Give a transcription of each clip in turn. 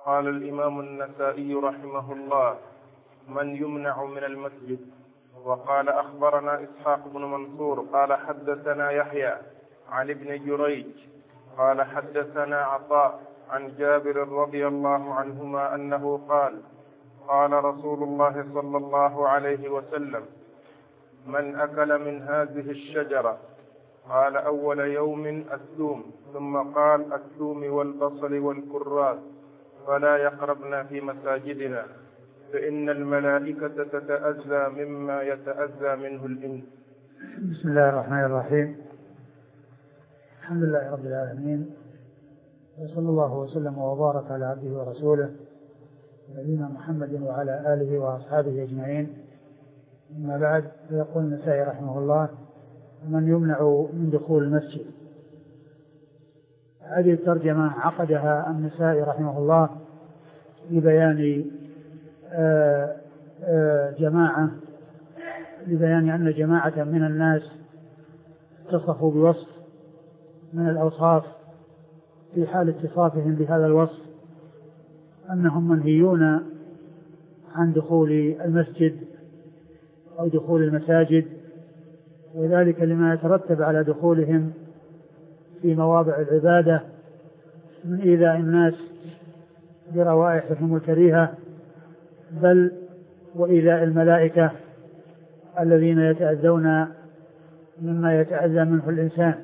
قال الإمام النسائي رحمه الله: من يمنع من المسجد. وقال: أخبرنا إسحاق بن منصور قال حدثنا يحيى عن ابن جريج قال حدثنا عطاء عن جابر رضي الله عنهما أنه قال: قال رسول الله صلى الله عليه وسلم: من أكل من هذه الشجرة، قال أول يوم الثوم، ثم قال الثوم والبصل والكراث، فلا يقربنا في مساجدنا فإن الملائكة تتأذى مما يتأذى منه الإنس. بسم الله الرحمن الرحيم. الحمد لله رب العالمين، وصلى الله وسلم وبارك على عبده ورسوله نبينا محمد وعلى آله وأصحابه أجمعين. أما بعد، فيقول النسائي رحمه الله: من يمنع من دخول المسجد. هذه الترجمة عقدها النسائي رحمه الله لبيان أن جماعة من الناس اتصفوا بوصف من الأوصاف في حال اتصافهم بهذا الوصف أنهم منهيون عن دخول المسجد أو دخول المساجد، وذلك لما يترتب على دخولهم في مواضع العبادة من إيذاء الناس بروائحهم الكريهة، بل وإيذاء الملائكة الذين يتأذون مما يتأذى منه الإنسان.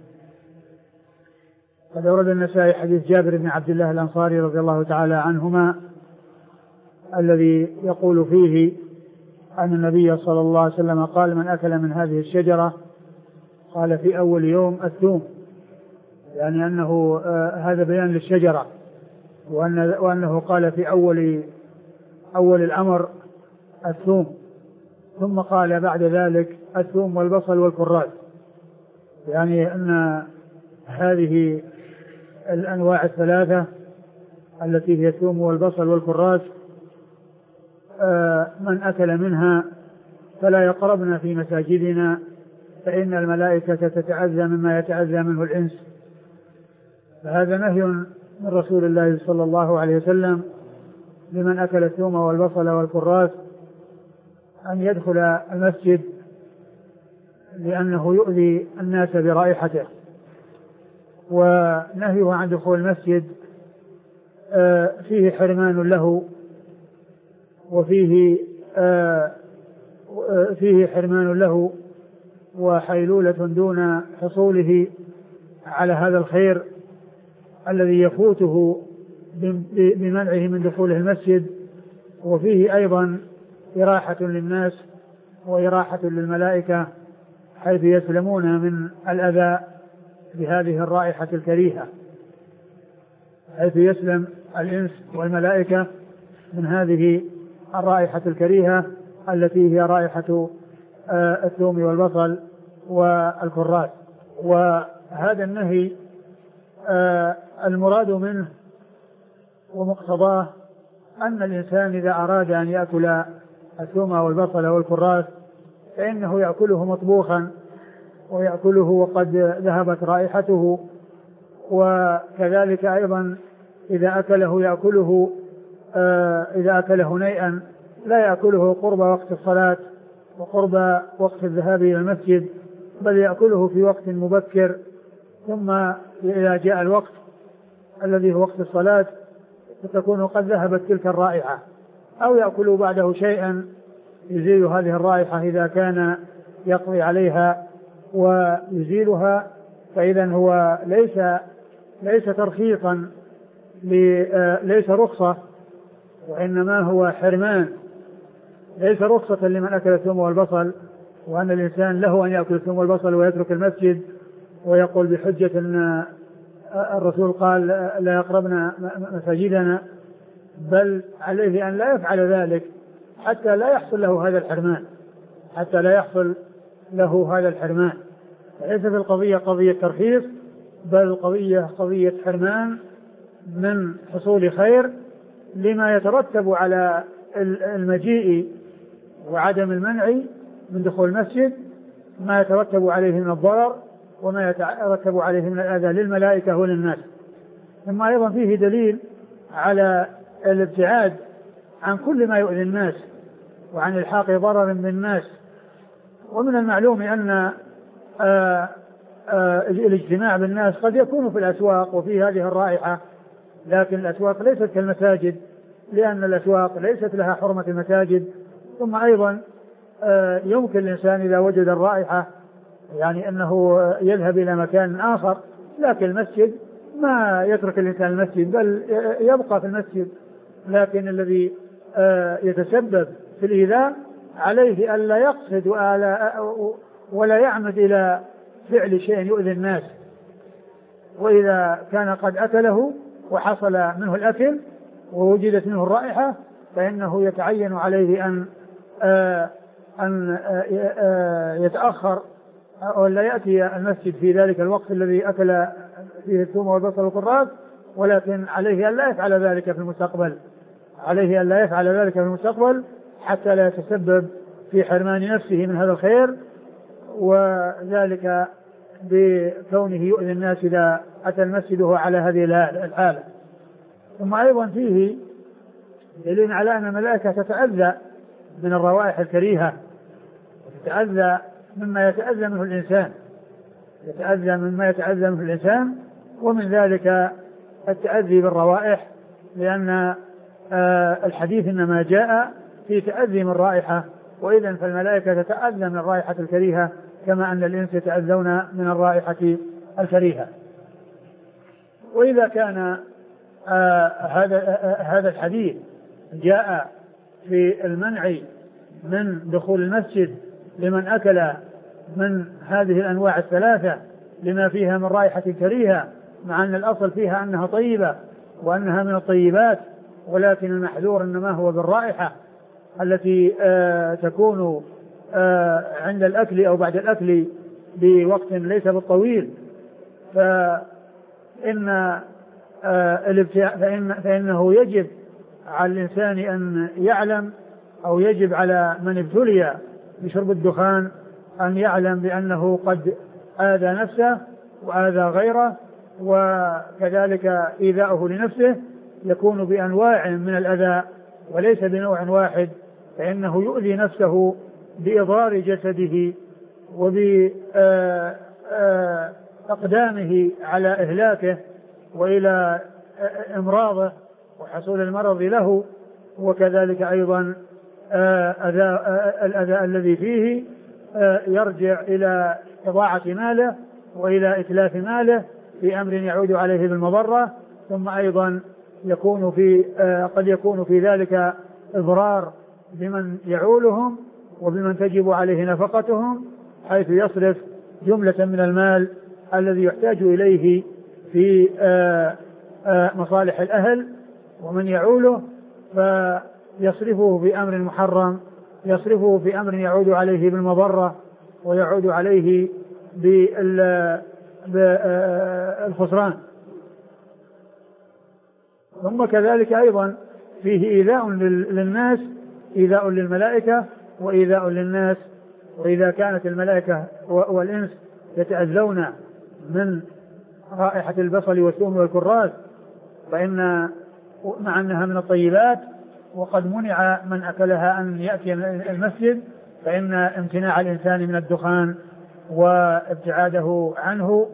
قد أورد النسائي حديث جابر بن عبد الله الأنصاري رضي الله تعالى عنهما الذي يقول فيه أن النبي صلى الله عليه وسلم قال: من أكل من هذه الشجرة، قال في أول يوم الثوم، يعني أنه هذا بيان للشجرة، وأنه قال في أول الأمر الثوم، ثم قال بعد ذلك الثوم والبصل والكراث، يعني أن هذه الأنواع الثلاثة التي هي الثوم والبصل والكراث من أكل منها فلا يقربنا في مساجدنا فإن الملائكة تتأذى مما يتأذى منه الإنس. فهذا نهي من رسول الله صلى الله عليه وسلم لمن أكل الثوم والبصل والكراث أن يدخل المسجد، لأنه يؤذي الناس برائحته. ونهيه عن دخول المسجد فيه حرمان له، وفيه حرمان له وحيلولة دون حصوله على هذا الخير الذي يفوته بمنعه من دخوله المسجد، وفيه أيضا إراحة للناس وإراحة للملائكة حيث يسلمون من الأذى بهذه الرائحة الكريهة، حيث يسلم الإنس والملائكة من هذه الرائحة الكريهة التي هي رائحة الثوم والبصل والكراث. وهذا النهي المراد منه ومقتضاه أن الإنسان إذا أراد أن يأكل الثوم والبصل والكراث فإنه يأكله مطبوخا ويأكله وقد ذهبت رائحته، وكذلك أيضا إذا أكله نيئا لا يأكله قرب وقت الصلاة وقرب وقت الذهاب إلى المسجد، بل يأكله في وقت مبكر، ثم إذا جاء الوقت الذي هو وقت الصلاة فتكون قد ذهبت تلك الرائحة، أو يأكل بعده شيئا يزيل هذه الرائحة إذا كان يقضي عليها ويزيلها. فإذا هو ليس ترخيصا، ليس رخصة، وإنما هو حرمان، ليس رخصة لمن أكل الثوم والبصل، وأن الإنسان له أن يأكل الثوم والبصل ويترك المسجد ويقول بحجة أن الرسول قال لا يقربنا مساجدنا، بل عليه أن لا يفعل ذلك حتى لا يحصل له هذا الحرمان. ليس في القضية قضية ترخيص، بل قضية حرمان من حصول خير لما يترتب على المجيء وعدم المنع من دخول المسجد، ما يترتب عليه من الضرر وما يترتب عليه من الأذى للملائكة وللناس. ثم أيضا فيه دليل على الابتعاد عن كل ما يؤذي الناس وعن الحاق ضرر بالناس. ومن المعلوم أن الاجتماع بالناس قد يكون في الأسواق وفي هذه الرائحة، لكن الأسواق ليست كالمساجد، لأن الأسواق ليست لها حرمة المساجد. ثم أيضا يمكن الإنسان إذا وجد الرائحة يعني أنه يذهب إلى مكان آخر، لكن المسجد ما يترك الإنسان المسجد بل يبقى في المسجد. لكن الذي يتسبب في الإيذاء عليه ألا يقصد ولا يعمد إلى فعل شيء يؤذي الناس. وإذا كان قد أكله وحصل منه الأكل ووجدت منه الرائحة فإنه يتعين عليه أن يتأخر أو لا يأتي المسجد في ذلك الوقت الذي أكل فيه الثوم والبصل والكراث، ولكن عليه أن لا يفعل ذلك في المستقبل، عليه أن لا يفعل ذلك في المستقبل حتى لا يتسبب في حرمان نفسه من هذا الخير، وذلك بكونه يؤذي الناس إذا أتى المسجد وهو على هذه الحالة. ثم أيضا فيه دليل على أن الملائكة تتأذى من الروائح الكريهة وتتأذى مما يتأذى منه الإنسان، يتأذى مما يتأذى منه الإنسان، ومن ذلك التأذي بالروائح، لأن الحديث إنما جاء في تأذي من رائحة، وإذن فالملائكة تتأذى من الرائحة الكريهة كما أن الإنس يتأذون من الرائحة الكريهة. وإذا كان هذا الحديث جاء في المنع من دخول المسجد لمن أكل من هذه الأنواع الثلاثة لما فيها من رائحة كريهة، مع أن الأصل فيها أنها طيبة وأنها من الطيبات، ولكن المحذور إنما هو بالرائحة التي تكون عند الأكل أو بعد الأكل بوقت ليس بالطويل، فإنه يجب على الإنسان أن يعلم، أو يجب على من ابتلي بشرب الدخان أن يعلم بأنه قد آذى نفسه وآذى غيره، وكذلك إيذاؤه لنفسه يكون بأنواع من الأذى وليس بنوع واحد، فإنه يؤذي نفسه بإضرار جسده وبأقدامه على إهلاكه وإلى إمراضه وحصول المرض له، وكذلك أيضا الأذى الذي فيه يرجع إلى إضاعة ماله وإلى إتلاف ماله في أمر يعود عليه بالمضرة. ثم أيضا قد يكون في ذلك إضرار بمن يعولهم وبمن تجب عليه نفقتهم، حيث يصرف جملة من المال الذي يحتاج إليه في مصالح الأهل ومن يعوله، فيصرفه في أمر محرم، يصرفه في أمر يعود عليه بالمضرة ويعود عليه بالخسران. ثم كذلك أيضا فيه إيذاء للناس، إيذاء للملائكة وإيذاء للناس. وإذا كانت الملائكة والإنس يتأذون من رائحة البصل والثوم والكراث فإن مع أنها من الطيبات وقد منع من أكلها أن يأتي المسجد، فإن امتناع الإنسان من الدخان وابتعاده عنه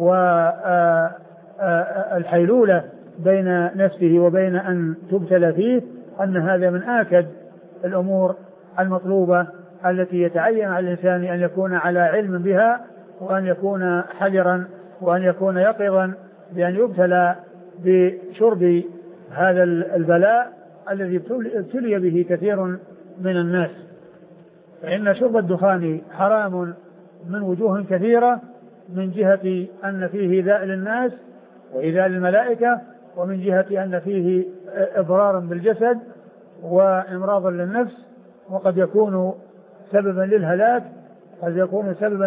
والحيلولة بين نفسه وبين أن تبتلى فيه، أن هذا من آكد الأمور المطلوبة التي يتعين على الإنسان أن يكون على علم بها، وأن يكون حذرا وأن يكون يقظا بأن يبتلى بشرب هذا البلاء الذي ابتلي به كثير من الناس. فإن شرب الدخان حرام من وجوه كثيرة، من جهة أن فيه إيذاء للناس وإيذاء للملائكة، ومن جهة أن فيه إضرار بالجسد وإمراض للنفس، وقد يكون سببا للهلاك، قد يكون سببا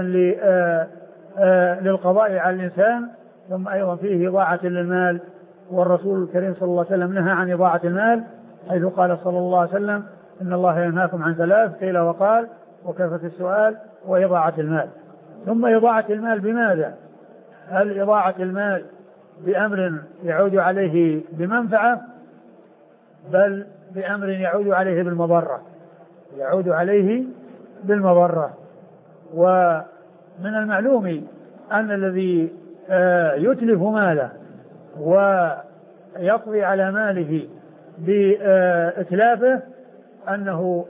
للقضاء على الإنسان. ثم أيضا فيه إضاعة للمال، والرسول الكريم صلى الله عليه وسلم نهى عن إضاعة المال، حيث قال صلى الله عليه وسلم إن الله ينهاكم عن ثلاث، قيل وقال وكثرة السؤال وإضاعة المال. ثم إضاعة المال بماذا؟ هل إضاعة المال بأمر يعود عليه بمنفعة، بل بأمر يعود عليه بالمضرة، يعود عليه بالمضرة. ومن المعلوم أن الذي يتلف ماله ويقضي على ماله بإتلافه أن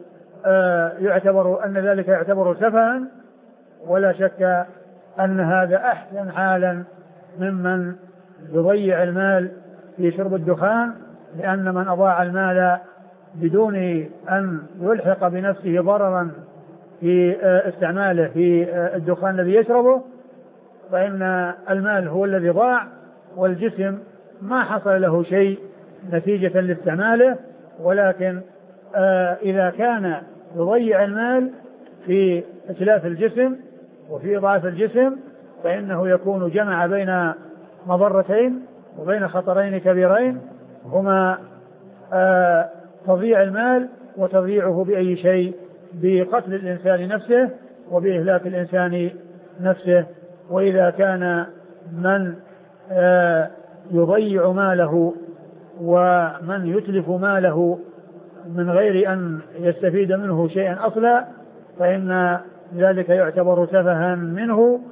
ذلك يعتبر سفها، ولا شك أن هذا أحسن حالا ممن يضيع المال في شرب الدخان، لأن من أضاع المال بدون أن يلحق بنفسه ضررا في استعماله في الدخان الذي يشربه فإن المال هو الذي ضاع، والجسم ما حصل له شيء نتيجة لاستعماله. ولكن إذا كان يضيع المال في إتلاف الجسم وفي إضعاف الجسم فإنه يكون جمع بين مضرتين وبين خطرين كبيرين، هما تضييع المال وتضييعه بأي شيء، بقتل الإنسان نفسه وبإهلاك الإنسان نفسه. وإذا كان من يضيع ماله ومن يتلف ماله من غير أن يستفيد منه شيئا أصلا فإن ذلك يعتبر سفها منه،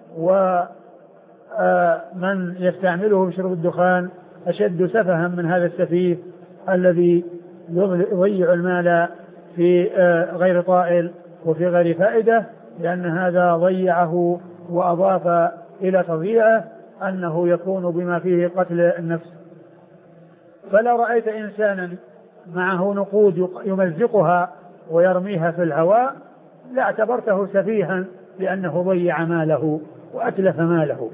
ومن يستعمله في شرب الدخان أشد سفها من هذا السفيه الذي يضيع المال في غير طائل وفي غير فائدة، لأن هذا ضيعه وأضاف إلى تضييعه أنه يكون بما فيه قتل النفس. فلو رأيت إنسانا معه نقود يمزقها ويرميها في الهواء لاعتبرته سفيها لأنه ضيع ماله وأتلف ماله،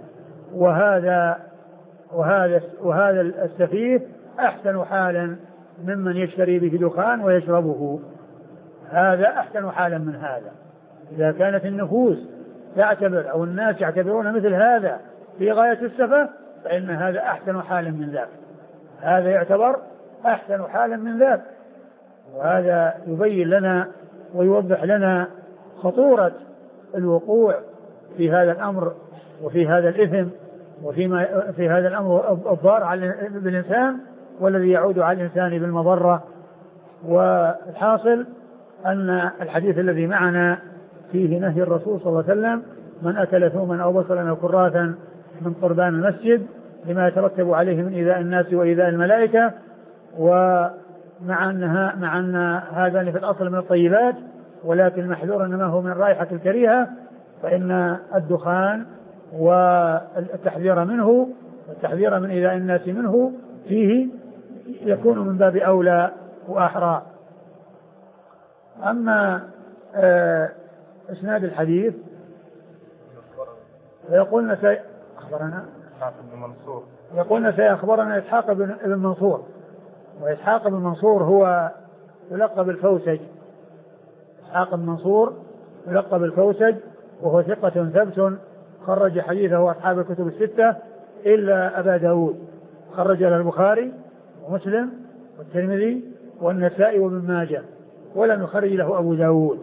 وهذا السفيه أحسن حالا ممن يشتري به دخان ويشربه، هذا أحسن حالا من هذا. إذا كانت النفوس تعتبر أو الناس يعتبرون مثل هذا في غاية السفة فإن هذا أحسن حالا من ذاك، هذا يعتبر أحسن حالا من ذاك. وهذا يبين لنا ويوضح لنا خطورة الوقوع في هذا الأمر وفي هذا الإثم وفيما في هذا الأمر الضار على الإنسان والذي يعود على الإنسان بالمضرة. والحاصل أن الحديث الذي معنا فيه نهي الرسول صلى الله عليه وسلم من أكل ثوما أو بصلا أو كراثا من قربان المسجد لما يترتب عليه من إيذاء الناس وإيذاء الملائكة، ومع أن هذا في الأصل من الطيبات ولكن محذور إنما هو من الرائحة الكريهة، فإن الدخان والتحذير منه والتحذير من إيذاء الناس منه فيه يكون من باب أولى وأحرى. أما إسناد الحديث فيقولنا أخبرنا يقولنا سيخبرنا إسحاق بن منصور، وإسحاق بن منصور هو يلقب الفوسج، إسحاق بن منصور يلقب الفوسج، وهو ثقة ثبت خرج حديثه أصحاب الكتب الستة إلا أبا داود، خرج له البخاري ومسلم والترمذي والنسائي وابن ماجه، ولم يخرج له أبو داود.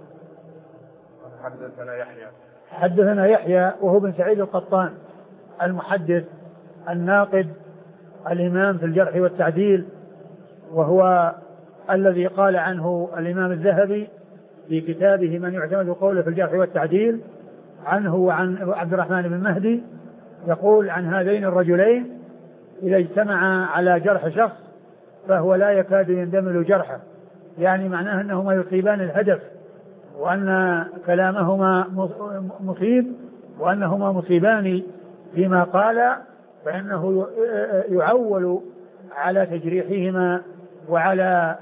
حدثنا يحيى وهو بن سعيد القطان المحدث الناقد الإمام في الجرح والتعديل، وهو الذي قال عنه الإمام الذهبي في كتابه من يعتمد قوله في الجرح والتعديل عنه وعن عبد الرحمن بن مهدي، يقول عن هذين الرجلين إذا اجتمعا على جرح شخص فهو لا يكاد يندمل جرحه، يعني معناه أنهما يصيبان الهدف وأن كلامهما مصيب وأنهما مصيبان فيما قال، فإنه يعول على تجريحهما وعلى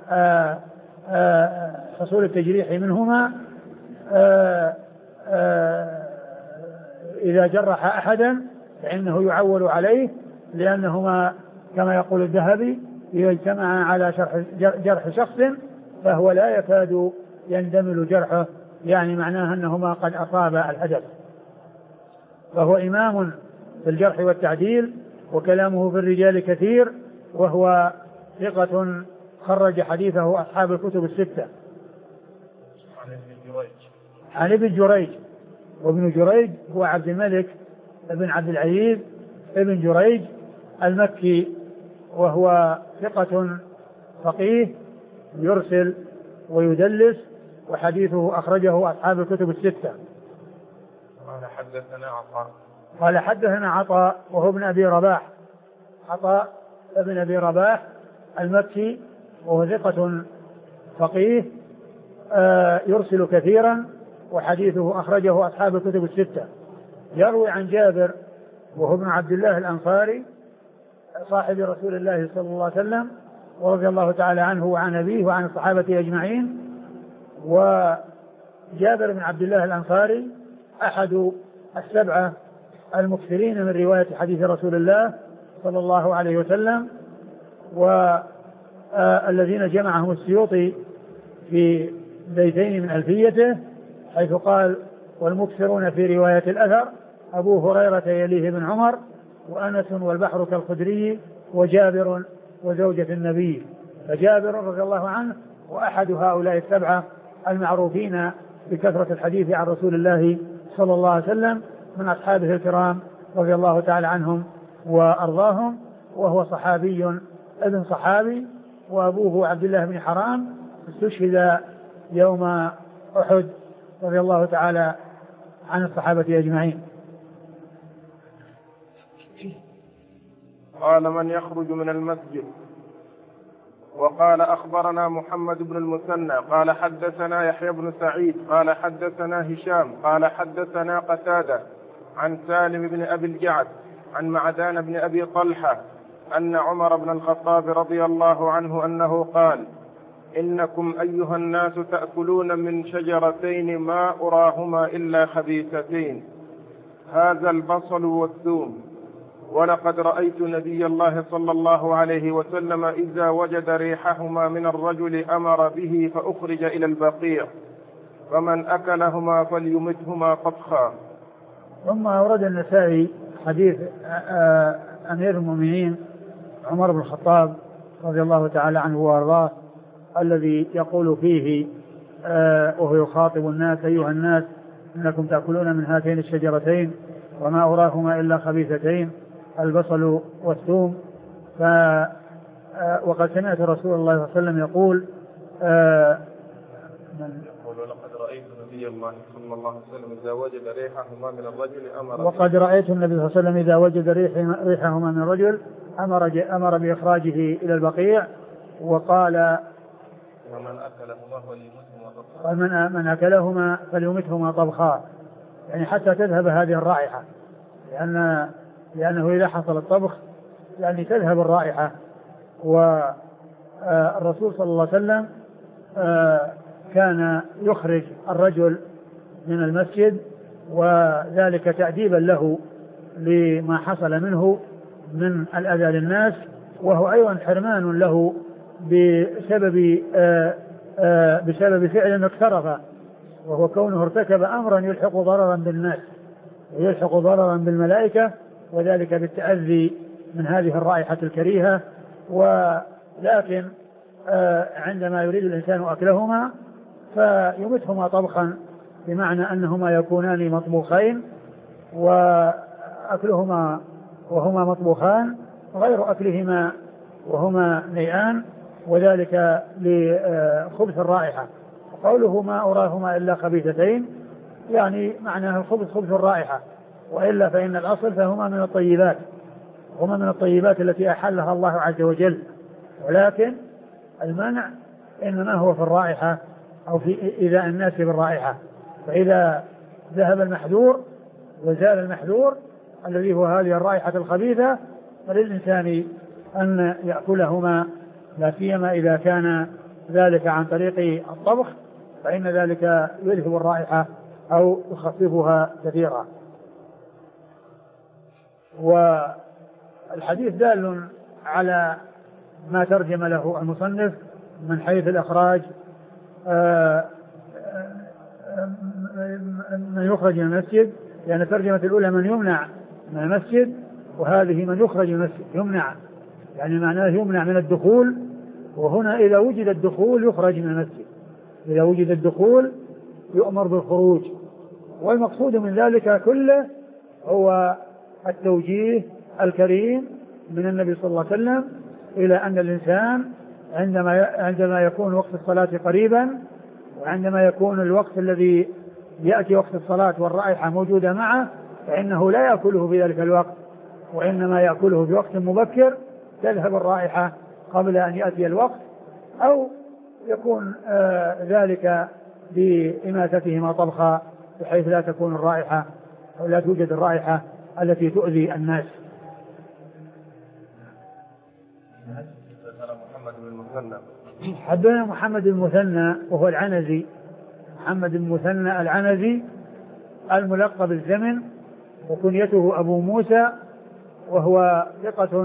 حصول التجريح منهما إذا جرح أحدا فإنه يعول عليه، لأنهما كما يقول الذهبي إذا اجتمعا على جرح شخص فهو لا يكاد يندمل جرحه، يعني معناه أنهما قد أصابا الهدف. فهو إمام في الجرح والتعديل وكلامه في الرجال كثير، وهو ثقة خرج حديثه أصحاب الكتب الستة. عن ابن جريج، وابن جريج هو عبد الملك ابن عبد العزيز ابن جريج المكي، وهو ثقة فقيه يرسل ويدلس، وحديثه أخرجه أصحاب الكتب الستة. قال حدثنا عطاء وهو ابن أبي رباح، عطاء ابن أبي رباح المكي، وهو ثقة فقيه يرسل كثيرا، وحديثه أخرجه أصحاب الكتب الستة. يروي عن جابر وهو ابن عبد الله الأنصاري صاحب رسول الله صلى الله عليه وسلم ورضي الله تعالى عنه وعن أبيه وعن الصحابة أجمعين. وجابر بن عبد الله الأنصاري أحد السبعة المكثرين من رواية حديث رسول الله صلى الله عليه وسلم، والذين جمعهم السيوطي في بيتين من ألفيته، حيث قال: والمكثرون في رواية الأثر أبو هريرة يليه بن عمر، وأنس والبحر كالخدري، وجابر وزوجة النبي. فجابر رضي الله عنه وأحد هؤلاء السبعة المعروفين بكثرة الحديث عن رسول الله صلى الله عليه وسلم من أصحابه الكرام رضي الله تعالى عنهم وأرضاهم، وهو صحابي ابن صحابي، وأبوه عبد الله بن حرام استشهد يوم أحد رضي الله تعالى عن الصحابة أجمعين. قال: من يخرج من المسجد. وقال: أخبرنا محمد بن المثنى قال حدثنا يحيى بن سعيد قال حدثنا هشام قال حدثنا قتادة عن سالم بن أبي الجعد عن معدان بن أبي طلحة أن عمر بن الخطاب رضي الله عنه أنه قال: إنكم أيها الناس تأكلون من شجرتين ما أراهما إلا خبيثتين، هذا البصل والثوم، ولقد رأيت نبي الله صلى الله عليه وسلم إذا وجد ريحهما من الرجل أمر به فأخرج إلى البقيع، فمن أكلهما فليمتهما طبخا. ثم أورد النسائي حديث أمير المؤمنين عمر بن الخطاب رضي الله تعالى عنه وأرضاه، الذي يقول فيه وهو يخاطب الناس: أيها الناس إنكم تأكلون من هاتين الشجرتين وما أراهما إلا خبيثتين، البصل والثوم. وقد سمعت رسول الله صلى الله عليه وسلم يقول: ولقد رأيت النبي الله صلى الله عليه وسلم إذا وجد ريحهما من الرجل أمر وقد رأيت النبي صلى الله عليه وسلم إذا وجد ريحهما من الرجل أمر بإخراجه إلى البقيع. وقال: من أكلهما فليمتهما طبخا، يعني حتى تذهب هذه الرائحة، لأنه إذا حصل الطبخ يعني تذهب الرائحة. والرسول صلى الله عليه وسلم كان يخرج الرجل من المسجد، وذلك تأديبا له لما حصل منه من الأذى للناس، وهو أيضا حرمان له بسبب فعل اقترف، وهو كونه ارتكب أمرا يلحق ضررا بالناس ويلحق ضررا بالملائكة، وذلك بالتأذي من هذه الرائحة الكريهة. ولكن عندما يريد الإنسان أكلهما فيمتهما طبخا، بمعنى أنهما يكونان مطبوخين، وأكلهما وهما مطبوخان غير أكلهما وهما نيئان، وذلك لخبث الرائحة. قوله ما أراهما إلا خبيثتين يعني معناه الخبث خبث الرائحة، وإلا فإن الأصل فهما من الطيبات، هما من الطيبات التي أحلها الله عز وجل، ولكن المنع إنما هو في الرائحة أو في إيذاء الناس بالرائحة. فإذا ذهب المحذور وزال المحذور الذي هو هذه الرائحة الخبيثة، فللإنسان أن يأكلهما، لا سيما إذا كان ذلك عن طريق الطبخ، فإن ذلك يذهب الرائحة أو يخففها كثيرا. والحديث دال على ما ترجم له المصنف من حيث الإخراج، من يخرج من المسجد، لأن الترجمة الأولى من يمنع من المسجد، وهذه من يخرج من المسجد يمنع، يعني معناه يمنع من الدخول، وهنا إذا وجد الدخول يخرج من المسجد، إذا وجد الدخول يؤمر بالخروج. والمقصود من ذلك كله هو التوجيه الكريم من النبي صلى الله عليه وسلم إلى أن الإنسان عندما يكون وقت الصلاة قريبا، وعندما يكون الوقت الذي يأتي وقت الصلاة والرائحة موجودة معه فإنه لا يأكله في ذلك الوقت، وإنما يأكله في وقت مبكر تذهب الرائحة قبل أن يأتي الوقت، أو يكون ذلك بإماتتهما طبخا بحيث لا تكون الرائحة أو لا توجد الرائحة التي تؤذي الناس. حدثنا محمد بن المثنى وهو العنزي، محمد بن المثنى العنزي الملقب الزمن، وكنيته أبو موسى، وهو ثقة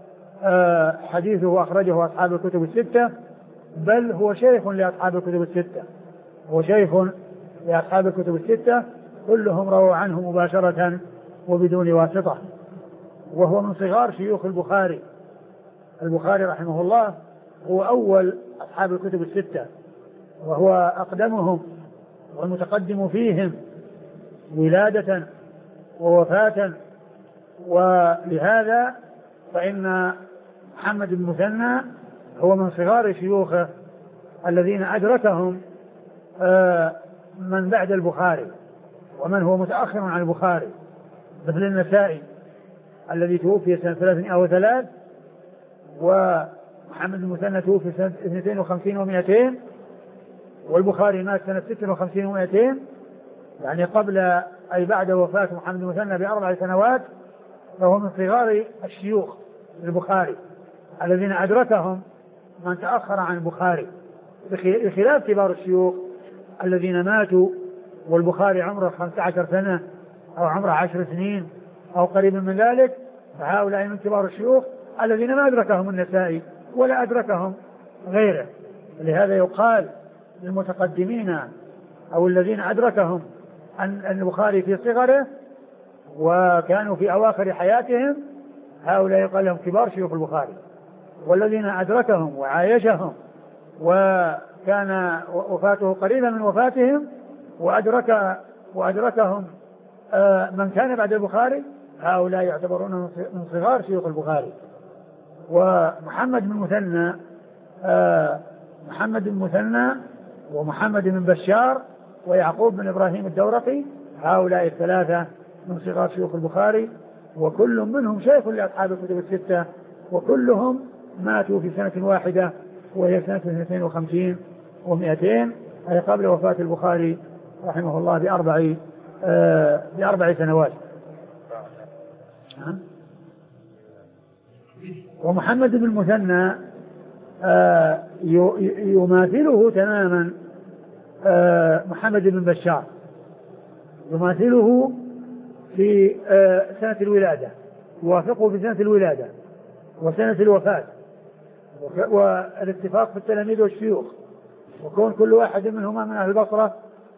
حديثه أخرجه أصحاب الكتب الستة، بل هو شيخ لأصحاب الكتب الستة، هو شيخ لأصحاب الكتب الستة، كلهم رووا عنه مباشرة وبدون واسطة، وهو من صغار شيوخ البخاري. البخاري رحمه الله هو أول أصحاب الكتب الستة، وهو أقدمهم والمتقدم فيهم ولادة ووفاة، ولهذا فإن محمد بن المثنى هو من صغار شيوخه الذين أدركهم من بعد البخاري ومن هو متأخر عن البخاري، مثل النسائي الذي توفي سنة 303، ومحمد بن المثنى توفي سنة 52 و200، والبخاري مات سنة 56 و200، يعني قبل أي بعد وفاة محمد بن المثنى ب4 سنوات، فهو من صغار الشيوخ البخاري الذين أدركهم من تأخر عن البخاري، بخلاف كبار الشيوخ الذين ماتوا والبخاري عمره 15 سنة أو عمره 10 سنين أو قريب من ذلك، فهؤلاء من كبار الشيوخ الذين ما أدركهم النسائي ولا أدركهم غيره. لهذا يقال للمتقدمين أو الذين أدركهم أن البخاري في صغره وكانوا في أواخر حياتهم، هؤلاء يقال لهم كبار شيوخ البخاري، والذين أدركهم وعايشهم وكان وفاته قريبا من وفاتهم وأدركهم من كان بعد البخاري، هؤلاء يعتبرون من صغار شيوخ البخاري. ومحمد بن المثنى محمد بن المثنى ومحمد بن بشار ويعقوب بن إبراهيم الدورقي، هؤلاء الثلاثة من صغار شيوخ البخاري، وكل منهم شيخ لأصحاب الكتب الستة، وكلهم ماتوا في سنة واحدة وهي سنة 52 و200، أي قبل وفاة البخاري رحمه الله ب4 سنوات. ومحمد بن المثنى يماثله تماما محمد بن بشار، يماثله في سنة الولادة، يوافقه في سنة الولادة وسنة الوفاة، والاتفاق في التلاميذ والشيوخ، وكون كل واحد منهما من أهل البصرة.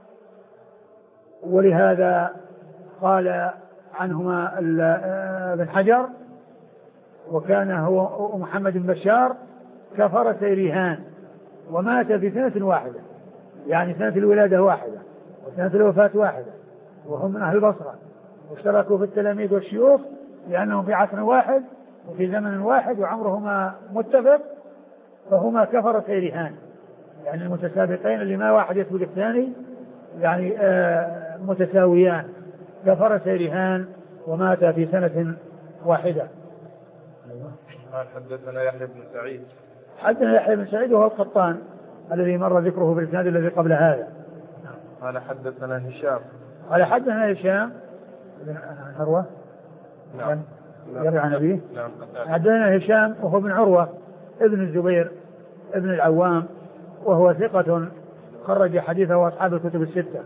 ولهذا قال عنهما ابن حجر: وكان هو محمد بن بشار كفر سيرهان، ومات في سنة واحدة، يعني سنة الولادة واحدة وسنة الوفاة واحدة، وهم من أهل البصرة، واشتركوا في التلاميذ والشيوخ لأنهم في عصر واحد وفي زمن واحد وعمرهما متفق، فهما كفر سيرهان، يعني المتسابقين اللي ما واحد يسبق الثاني، يعني متساويان، كفر سيرهان ومات في سنة واحدة. قال حدثنا يحيى بن سعيد. حدثنا يحيى بن سعيد وهو القطان الذي مر ذكره في الإسناد الذي قبل هذا. قال حدثنا هشام. قال حدثنا هشام بن عروة. نعم. يروي عن أبيه. نعم. حدثنا هشام وهو بن عروة ابن الزبير ابن العوام، وهو ثقة خرج حديثه أصحاب الكتب الستة.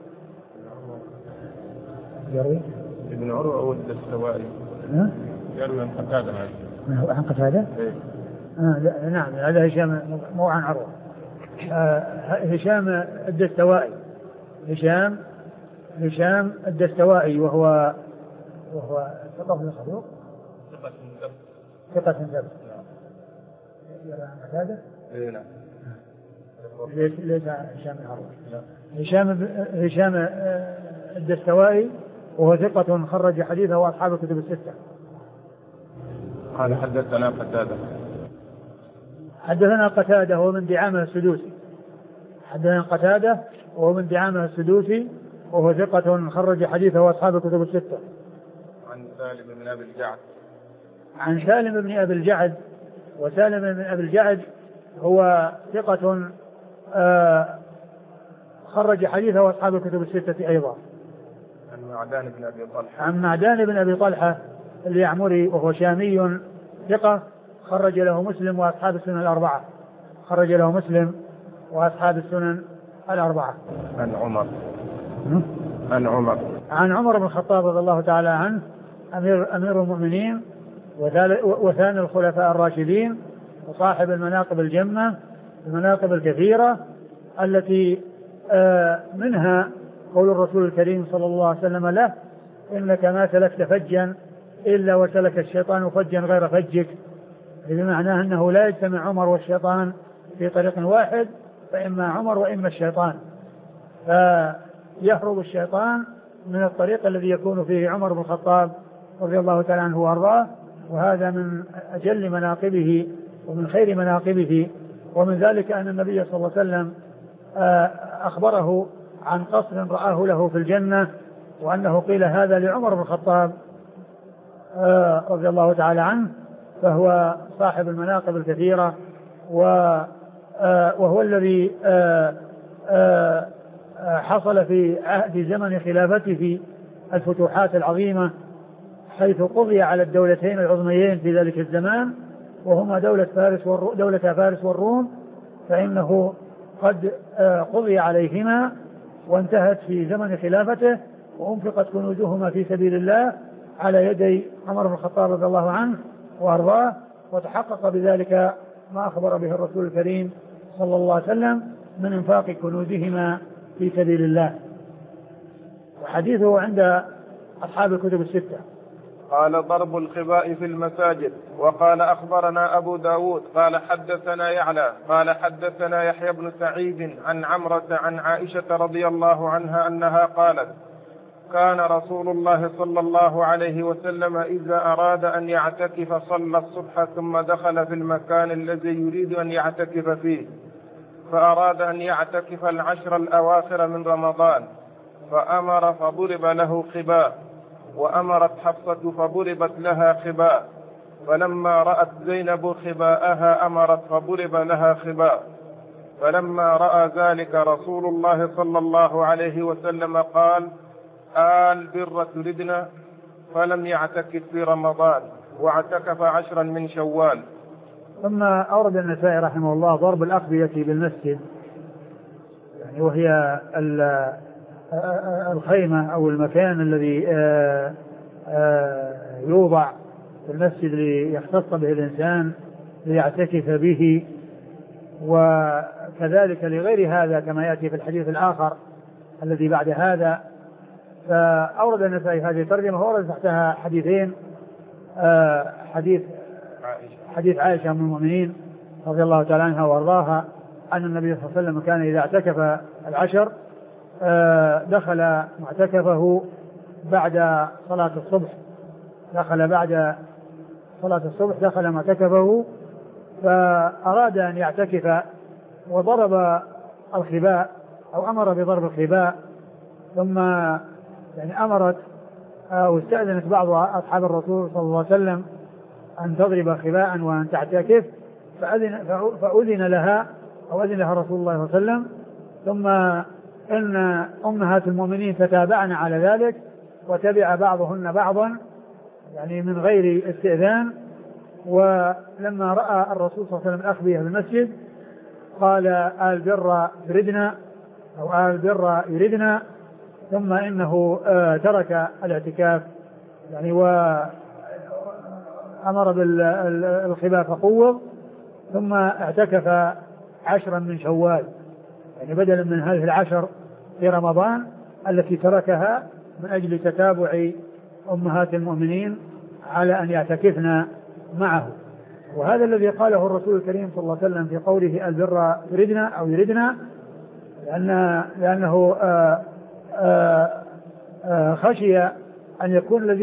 يروي ابن عروة والدستوائي. يروي عن قتادة. عن قتادة؟ إيه. نعم، هذا هشام مو عن عروة. هشام الدستوائي، هشام الدستوائي، وهو ثقة من صدوق، ثقة من ثبت. يروي عن قتادة؟ إيه نعم. ليس هشام بن عروة. هشام الدستوائي وهو ثقة خرج حديثه أصحاب الكتب الستة. قال حدثنا قتادة. حدثنا قتادة وهو من دعامة السدوسي. حدثنا قتادة وهو من دعامة السدوسي وهو ثقة خرج حديثه أصحاب الكتب الستة. عن سالم بن أبي الجعد. عن سالم بن أبي الجعد، وسالم بن أبي الجعد هو ثقة خرج حديثه أصحاب الكتب الستة أيضا. عن معدان بن أبي طلحة. عن معدان بن أبي طلحة اليعمري وهو شامي ثقة خرج له مسلم وأصحاب السنن الأربعة. خرج له مسلم وأصحاب السنن الأربعة. عن عمر. عن عمر بن الخطاب رضي الله تعالى عنه أمير المؤمنين وثاني الخلفاء الراشدين وصاحب المناقب الجمة المناقب الكثيرة التي منها قول الرسول الكريم صلى الله عليه وسلم له: إنك ما سلكت فجا إلا وسلك الشيطان فجا غير فجك، بمعنى أنه لا يجتمع عمر والشيطان في طريق واحد، فإما عمر وإما الشيطان، فيهرب الشيطان من الطريق الذي يكون فيه عمر بن الخطاب رضي الله تعالى عنه وأرضاه، وهذا من أجل مناقبه ومن خير مناقبه. ومن ذلك أن النبي صلى الله عليه وسلم أخبره عن قصر رآه له في الجنة، وأنه قيل هذا لعمر بن الخطاب رضي الله تعالى عنه، فهو صاحب المناقب الكثيرة، وهو الذي حصل في زمن خلافته الفتوحات العظيمة، حيث قضي على الدولتين العظميين في ذلك الزمان، وهما دولة فارس والروم، فإنه قد قضي عليهما وانتهت في زمن خلافته، وأنفقت كنوزهما في سبيل الله على يدي عمر بن الخطاب رضي الله عنه وأرضاه، وتحقق بذلك ما أخبر به الرسول الكريم صلى الله عليه وسلم من انفاق كنوزهما في سبيل الله. وحديثه عند أصحاب الكتب الستة. قال: ضرب الخباء في المساجد. وقال: أخبرنا أبو داود قال حدثنا يعلى قال حدثنا يحيى بن سعيد عن عمرة عن عائشة رضي الله عنها أنها قالت: كان رسول الله صلى الله عليه وسلم إذا أراد أن يعتكف صلى الصبح ثم دخل في المكان الذي يريد أن يعتكف فيه، فأراد أن يعتكف العشر الأواخر من رمضان، فأمر فضرب له خباء، وأمرت حفصة فضربت لها خباء، فلما رأت زينب خباءها أمرت فضرب لها خباء، فلما رأى ذلك رسول الله صلى الله عليه وسلم قال: البر تردنا، فلم يعتكف في رمضان واعتكف 10 من شوال. ثم أورد النسائي رحمه الله ضرب الأقبية بالمسجد، يعني وهي الخيمة أو المكان الذي يوضع في المسجد ليختص به الإنسان ليعتكف به، وكذلك لغير هذا كما يأتي في الحديث الآخر الذي بعد هذا. فأورد النسائي هذه الترجمة، وأورد تحتها حديثين: حديث عائشة أم المؤمنين رضي الله تعالى عنها وأرضاها أن النبي صلى الله عليه وسلم كان إذا اعتكف العشر دخل معتكفه بعد صلاة الصبح، دخل معتكفه فأراد أن يعتكف وضرب الخباء أو أمر بضرب الخباء، ثم يعني أمرت أو استأذنت بعض أصحاب الرسول صلى الله عليه وسلم أن تضرب خباء وأن تعتكف، فأذن لها أو أذن لها رسول الله صلى الله عليه وسلم، ثم إن أمهات المؤمنين تتابعن على ذلك، وتبع بعضهن بعضا يعني من غير استئذان. ولما رأى الرسول صلى الله عليه وسلم الأخبية بالمسجد قال: البر يردنا أو البر يردنا، ثم إنه ترك الاعتكاف يعني وأمر بالخباء فقوض، ثم اعتكف 10 من شوال، يعني بدلا من هذه 10 في رمضان التي تركها من أجل تتابع أمهات المؤمنين على أن يعتكفن معه. وهذا الذي قاله الرسول الكريم صلى الله عليه وسلم في قوله: البر يردنا أو يردنا، لأنه خشي أن يكون الذي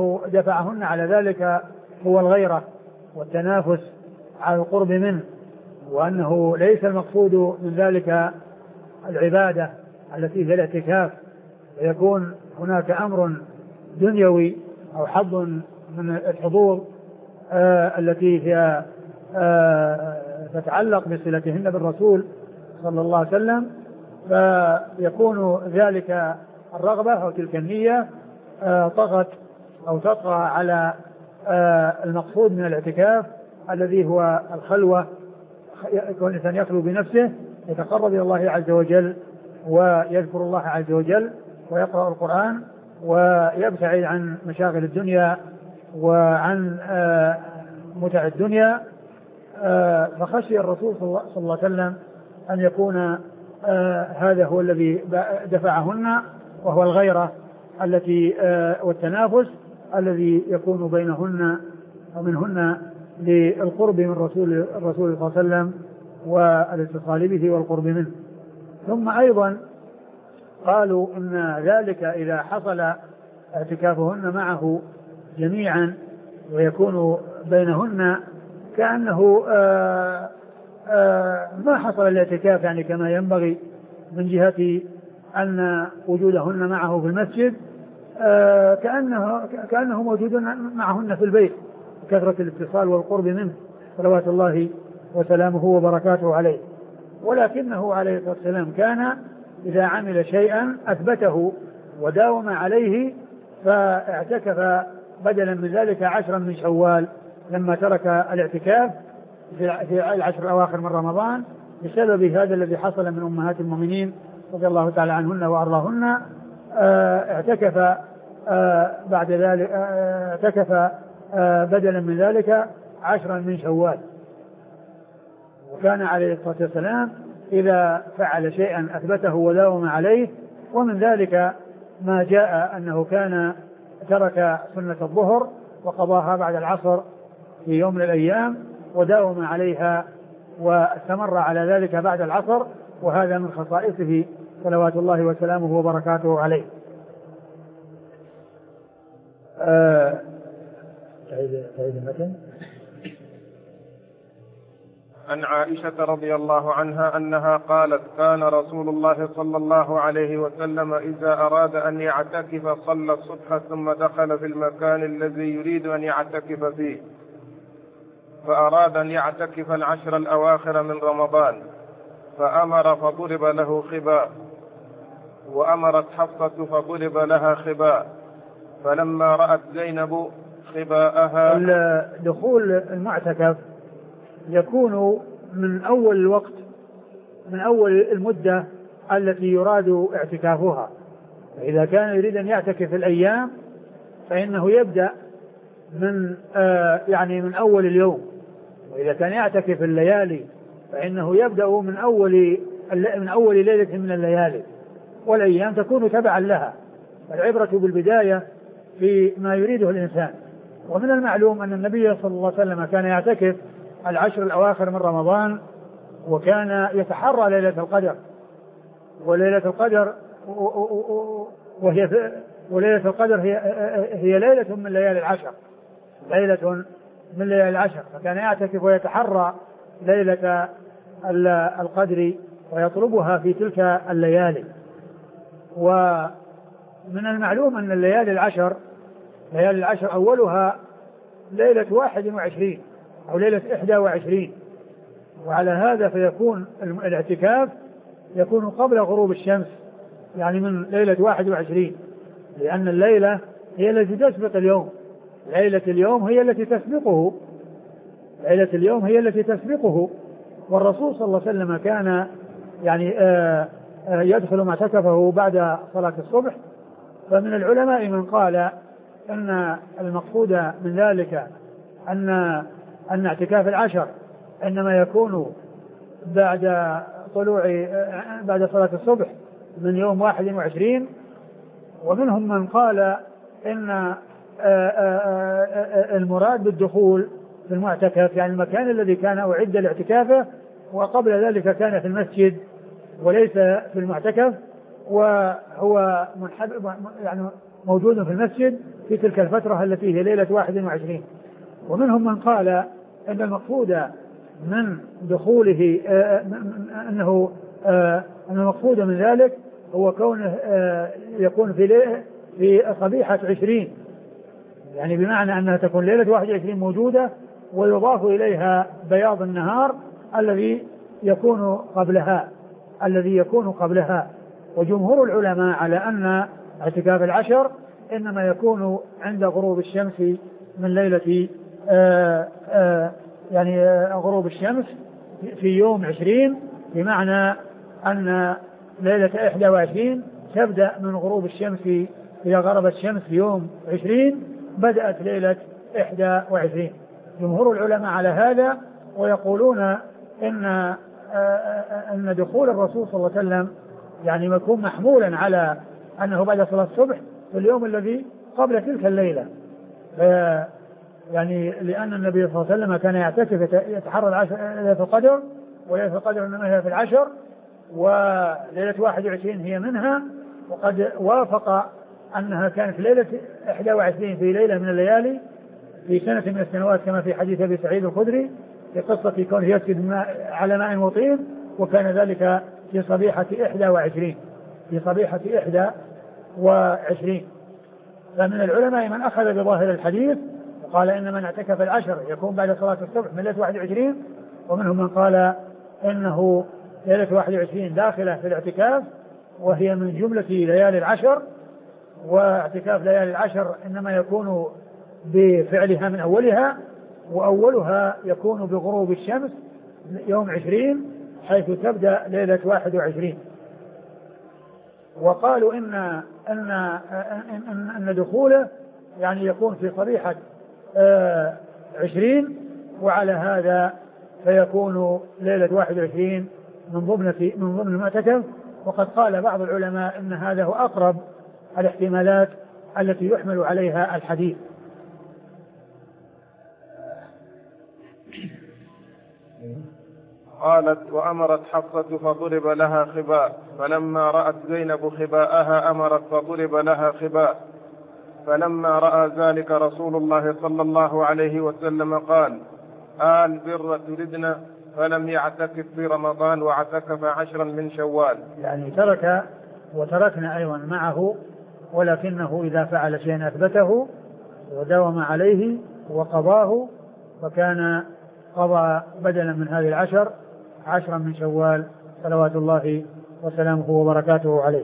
دفعهن على ذلك هو الغيرة والتنافس على القرب منه، وأنه ليس المقصود من ذلك العبادة التي هي الاعتكاف، ويكون هناك أمر دنيوي أو حظ من الحظوظ التي هي تتعلق بصلتهن بالرسول صلى الله عليه وسلم، فيكون ذلك الرغبة أو تلك النية طغت أو تطغى على المقصود من الاعتكاف الذي هو الخلوة، يكون الإنسان يخلو بنفسه يتقرب إلى الله عز وجل ويذكر الله عز وجل ويقرأ القرآن ويبتعد عن مشاغل الدنيا وعن متع الدنيا. فخشي الرسول صلى الله عليه وسلم أن يكون هذا هو الذي دفعهن، وهو الغيرة التي والتنافس الذي يكون بينهن ومنهن للقرب من الرسول صلى الله عليه وسلم والاتصال به والقرب منه. ثم أيضا قالوا إن ذلك إذا حصل اعتكافهن معه جميعا ويكون بينهن كأنه ما حصل الاعتكاف يعني كما ينبغي، من جهة أن وجودهن معه في المسجد كأنه موجودون معهن في البيت، كثرة الاتصال والقرب منه صلوات الله وسلامه وبركاته عليه. ولكنه عليه الصلاة والسلام كان إذا عمل شيئا أثبته وداوم عليه، فاعتكف بدلا من ذلك 10 من شوال لما ترك الاعتكاف في العشر الأواخر من رمضان بسبب هذا الذي حصل من أمهات المؤمنين رضي الله تعالى عنهن وأرضاهن. اعتكف بعد ذلك اعتكف بدلا من ذلك 10 من شوال. وكان عليه الصلاة والسلام إذا فعل شيئا أثبته وداوم عليه، ومن ذلك ما جاء أنه كان ترك سنة الظهر وقضاها بعد العصر في يوم من الأيام وداوم عليها واستمر على ذلك بعد العصر، وهذا من خصائصه صلوات الله وسلامه وبركاته عليه. عن عائشة رضي الله عنها أنها قالت: كان رسول الله صلى الله عليه وسلم إذا أراد أن يعتكف صلى الصبح ثم دخل في المكان الذي يريد أن يعتكف فيه، فأراد أن يعتكف 10 الأواخر من رمضان فأمر فضرب له خباء، وأمرت حفصة فضرب لها خباء، فلما رأت زينب خباءها. دخول المعتكف يكون من أول الوقت، من أول المدة التي يراد اعتكافها. فإذا كان يريد أن يعتكف الأيام فإنه يبدأ من يعني من أول اليوم، وإذا كان يعتكف الليالي فإنه يبدأ من أول ليلة من الليالي، والأيام تكون تبعا لها. العبرة بالبداية في ما يريده الإنسان. ومن المعلوم أن النبي صلى الله عليه وسلم كان يعتكف 10 الأواخر من رمضان، وكان يتحرى ليلة القدر، وليلة القدر وليلة القدر هي ليلة من ليالي العشر، ليلة من ليالي العشر، فكان يعتكف ويتحرى ليلة القدر ويطلبها في تلك الليالي. ومن المعلوم أن الليالي العشر أولها ليلة 21 أو ليلة 21، وعلى هذا فيكون الاعتكاف يكون قبل غروب الشمس، يعني من ليلة 21، لأن الليلة هي التي تسبق اليوم، ليلة اليوم هي التي تسبقه. والرسول صلى الله عليه وسلم كان يعني يدخل معتكفه بعد صلاة الصبح. فمن العلماء من قال أن المقصود من ذلك أن اعتكاف 10 إنما يكون بعد صلاة الصبح من يوم 21. ومنهم من قال إن المراد بالدخول في المعتكف يعني المكان الذي كان أعد لاعتكافه، وقبل ذلك كان في المسجد وليس في المعتكف، وهو يعني موجود في المسجد في تلك الفترة التي هي ليلة 21. ومنهم من قال أن المقصود من دخوله أنه المقصود من ذلك هو كونه يكون في صبيحة 20، يعني بمعنى أنها تكون ليلة 21 موجودة ويضاف إليها بياض النهار الذي يكون قبلها. وجمهور العلماء على أن اعتكاف العشر إنما يكون عند غروب الشمس من ليلة يعني غروب الشمس في يوم 20، بمعنى أن ليلة 21 تبدأ من غروب الشمس إذا غربت الشمس في يوم 20 بدأت ليلة 21. جمهور العلماء على هذا، ويقولون إن دخول الرسول صلى الله عليه وسلم يعني يكون محمولا على أنه بعد صلاة الصبح في اليوم الذي قبل تلك الليلة، يعني لأن النبي صلى الله عليه وسلم كان يعتكف يتحرى ليلة القدر، وليلة القدر إنما هي في العشر، وليلة 21 هي منها، وقد وافق أنها كانت ليلة 21 في ليلة من الليالي في سنة من السنوات، كما في حديث أبي سعيد الخدري في قصة كونه يسجد على ماء وطين، وكان ذلك في صبيحة 21. فمن العلماء من أخذ بظاهر الحديث وقال إن من اعتكف العشر يكون بعد صلاة الصبح من ليلة 21، ومنهم من قال إنه ليلة 21 داخلة في الاعتكاف وهي من جملة ليالي العشر، واعتكاف ليالي العشر إنما يكون بفعلها من أولها، وأولها يكون بغروب الشمس يوم 20 حيث تبدأ ليلة 21. وقالوا إن دخوله يعني يكون في صبيحة 20، وعلى هذا فيكون ليلة 21 من ضمن المعتكف. وقد قال بعض العلماء إن هذا هو أقرب الاحتمالات التي يحمل عليها الحديث. قالت: وأمرت حفصة فضرب لها خباء، فلما رأت زينب خباءها أمرت فضرب لها خباء، فلما رأى ذلك رسول الله صلى الله عليه وسلم قال: البر تردن، فلم يعتكف في رمضان واعتكف 10 من شوال. يعني ترك وتركنا أيضا معه، ولكنه إذا فعل شيئا أثبته وداوم عليه وقضاه، فكان قضى بدلا من هذه 10 من شوال صلوات الله وسلامه وبركاته عليه.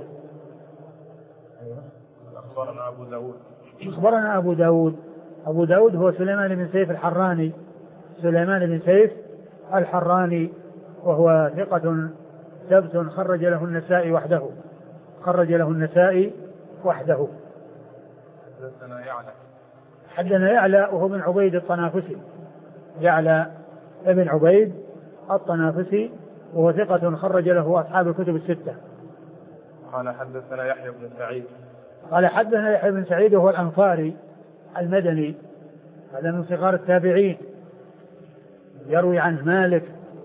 أخبرنا أبو داود هو سليمان بن سيف الحراني، وهو ثقة ثبت خرج له النسائي وحده. حدثنا يعلى وهو بن عبيد الطنافسي، يعلى ابن عبيد الطنافسي، وهو ثقة خرج له أصحاب الكتب الستة. قال حدثنا يحيى بن سعيد وهو الأنصاري المدني، هذا من صغار التابعين، يروي عنه مالك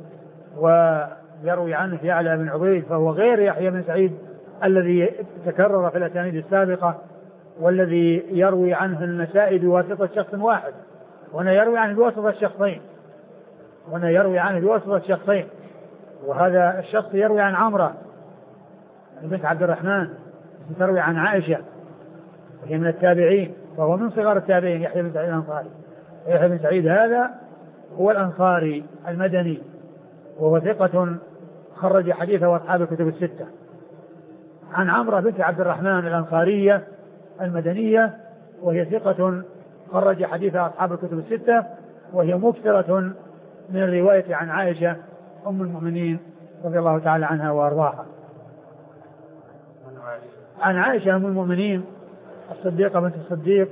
ويروي عنه يعلى بن عبيد، فهو غير يحيى بن سعيد الذي تكرر في الأسانيد السابقة، والذي يروي عنه النسائي بواسطة شخص واحد، وهنا يروي عنه بواسطة شخصين. وهذا الشخص يروي عن عمرة بنت عبد الرحمن تروي عن عائشة وهي من التابعين، وهو من صغار التابعين يحيى بن سعيد الأنصاري. يحيى بن سعيد هذا هو الأنصاري المدني، وهو ثقة خرج حديثه أصحاب الكتب الستة. عن عمرة بنت عبد الرحمن الأنصارية المدنية، وهي ثقة خرج حديثها أصحاب الكتب الستة، وهي مكثرة من الرواية عن عائشة أم المؤمنين رضي الله تعالى عنها وأرضاها. عن عائشة أم المؤمنين الصديقة بنت الصديق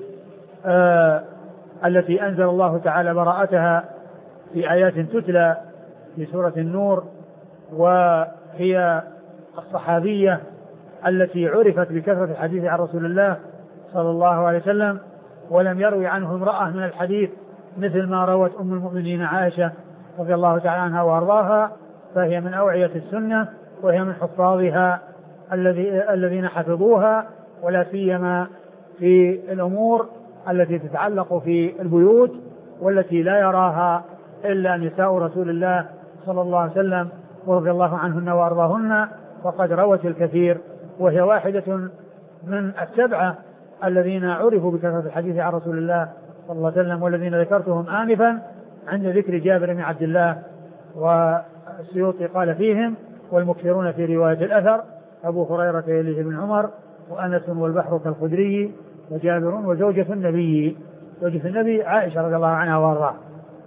التي أنزل الله تعالى براءتها في آيات تتلى في سورة النور، وهي الصحابية التي عرفت بكثرة الحديث عن رسول الله صلى الله عليه وسلم، ولم يروي عنه امرأة من الحديث مثل ما روت أم المؤمنين عائشة رضي الله تعالى عنها وأرضاها، فهي من أوعية السنة، وهي من حفاظها الذين حفظوها، ولا سيما في الأمور التي تتعلق في البيوت والتي لا يراها إلا نساء رسول الله صلى الله عليه وسلم ورضي الله عنهن وأرضاهن فقد روت الكثير، وهي واحدة من السبعة الذين عرفوا بكثرة الحديث عن رسول الله صلى الله عليه وسلم والذين ذكرتهم آنفا عند ذكر جابر بن عبد الله. والسيوطي قال فيهم: والمكثرون في رواية الأثر أبو هريرة يليه بن عمر وأنس والبحر كالخدري وجابر وزوجة النبي، زوجة النبي عائشة رضي الله عنها وارضاها.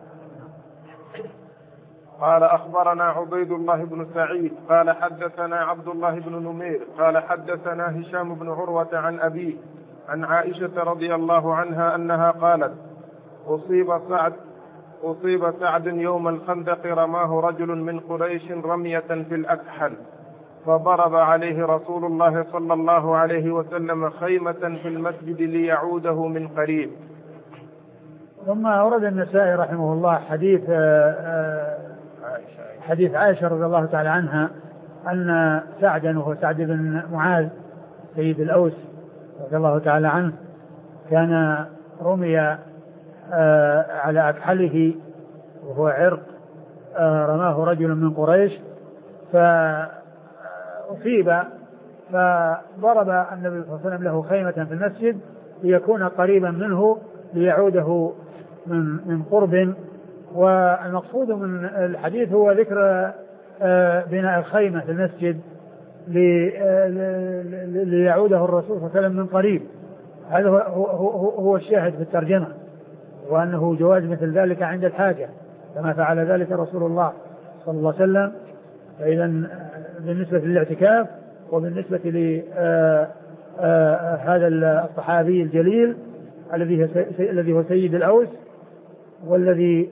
قال أخبرنا عبيد الله بن سعيد قال حدثنا عبد الله بن نمير قال حدثنا هشام بن عروة عن أبيه عن عائشة رضي الله عنها أنها قالت: أصيب سعد يوم الخندق رماه رجل من قريش رمية في الأكحل، فضرب عليه رسول الله صلى الله عليه وسلم خيمة في المسجد ليعوده من قريب. ثم أورد النسائي رحمه الله حديث عائشة رضي الله تعالى عنها أن سعدا وهو سعد بن معاذ سيد الأوس رضي الله تعالى عنه كان رمي على أكحله وهو عرق رماه رجل من قريش فأصيب، فضرب النبي صلى الله عليه وسلم له خيمة في المسجد ليكون قريبا منه ليعوده من قرب. والمقصود من الحديث هو ذكر بناء الخيمة في المسجد ليعوده الرسول صلى الله عليه وسلم من قريب. هذا هو الشاهد في الترجمة، وأنه جواز مثل ذلك عند الحاجة كما فعل ذلك رسول الله صلى الله عليه وسلم. فإذا بالنسبة للاعتكاف وبالنسبة لهذا الصحابي الجليل الذي هو سيد الأوس والذي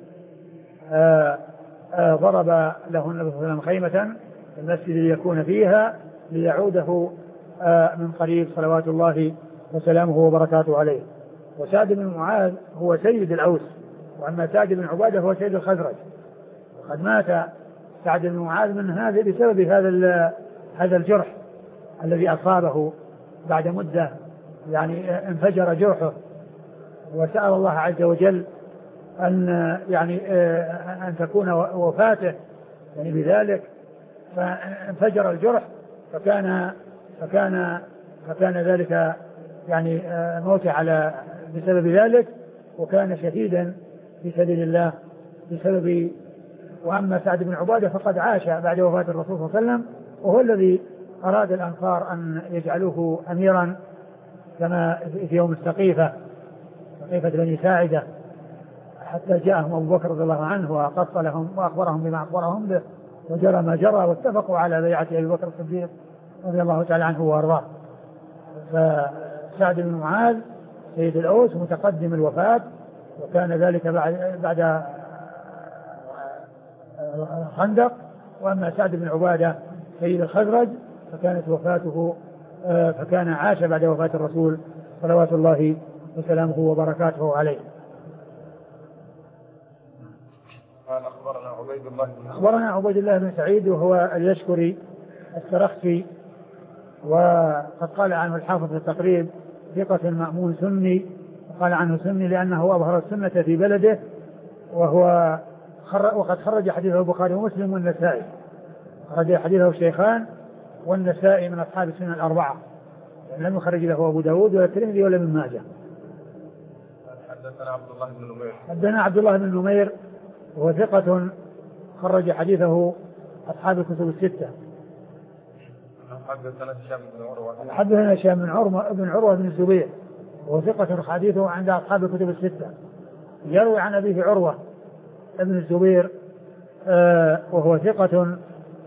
ضرب له النبي صلى الله عليه وسلم خيمة في المسجد ليكون فيها ليعوده من قريب صلوات الله وسلامه وبركاته عليه. وسعد بن معاذ هو سيد الأوس، وأما سعد بن عبادة هو سيد الخزرج، وقد مات سعد بن معاذ من هذا بسبب هذا الجرح الذي أصابه بعد مدة، يعني انفجر جرحه، وسأل الله عز وجل أن تكون وفاته يعني بذلك، فانفجر الجرح فكان ذلك يعني موت على بسبب ذلك، وكان شهيدا في سبيل الله بسبب. وأما سعد بن عبادة فقد عاش بعد وفاة الرسول صلى الله عليه وسلم، وهو الذي أراد الأنصار أن يجعلوه أميرا كما في يوم سقيفة بني ساعدة، حتى جاءهم أبو بكر رضي الله عنه وقص لهم وأخبرهم بما أخبرهم به وجرى ما جرى، واتفقوا على بيعة أبي بكر الصديق رضي الله تعالى عنه وأرضاه. فسعد بن معاذ سيد الأوس متقدم الوفاة، وكان ذلك بعد خندق. وأما سعد بن عبادة سيد الخزرج فكانت وفاته فكان عاش بعد وفاة الرسول صلوات الله وسلامه وبركاته عليه. قال أخبرنا عبيد الله بن سعيد وهو اليشكري السرخسي، وقد قال عنه الحافظ في التقريب ثقة مأمون سني، وقال عنه سني لأنه أظهر السنة في بلده، وقد خرج حديثه البخاري ومسلم والنسائي، خرج حديثه الشيخان والنسائي من أصحاب السنة الأربعة، لم يخرج له أبو داود ولا الترمذي ولا ابن ماجه. حدثنا عبد الله بن نمير وهو ثقة خرج حديثه أصحاب الكتب الستة. حدثنا هشام بن عروة بن الزبير وهو ثقة حديثه عند أصحاب الكتب الستة، يروي عن أبيه عروة ابن الزبير وهو ثقة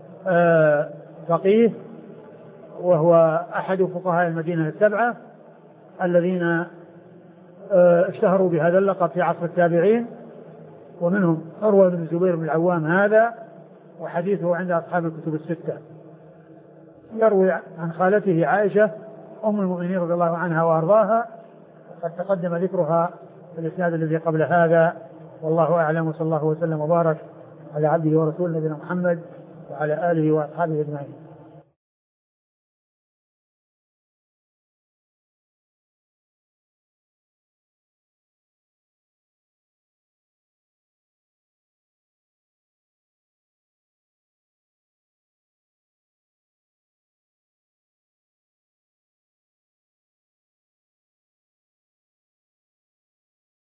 فقيه، وهو أحد فقهاء المدينة السبعة الذين اشتهروا بهذا اللقب في عصر التابعين، ومنهم عروة بن الزبير بن العوام هذا، وحديثه عند أصحاب الكتب الستة. يروي عن خالته عائشة أم المؤمنين رضي الله عنها وأرضاها، وقد تقدم ذكرها في الإسناد الذي قبل هذا. والله أعلم، وصلى الله وسلم وبارك على عبده ورسوله نبينا محمد وعلى آله وأصحابه أجمعين.